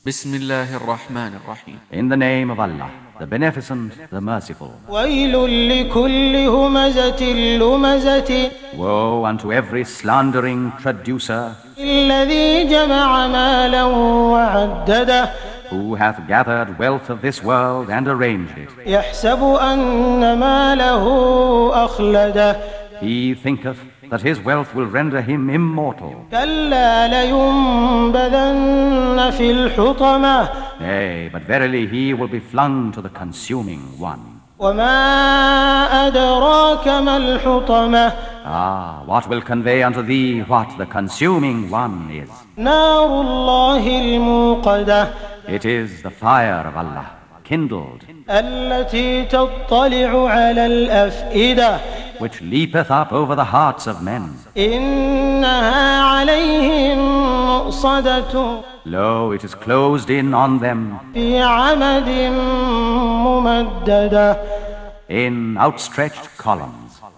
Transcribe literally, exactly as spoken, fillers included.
Bismillahir Rahmanir Rahim. In the name of Allah, the Beneficent, the Merciful. وَيْلٌ لِكُلِّ هُمَزَةٍ لُمَزَةٍ Woe unto every slandering traducer, الَّذِي جَمَعَ مَالًا وَعَدَّدَهُ who hath gathered wealth of this world and arranged it. يَحْسَبُ أَنَّ مَالَهُ أَخْلَدَهُ He thinketh that his wealth will render him immortal. كَلَّا لَيُنبَذَنَّ فِي الْحُطَمَةِ Nay, but verily he will be flung to the consuming one. وَمَا أَدْرَاكَ مَا الْحُطَمَةِ Ah, what will convey unto thee what the consuming one is? نَارُ اللَّهِ الْمُوقَدَةِ It is the fire of Allah, kindled, التي تطلع على الأفئدة which leapeth up over the hearts of men. إنها عليهم مؤصدة Lo, it is closed in on them في عمد ممددة in outstretched columns.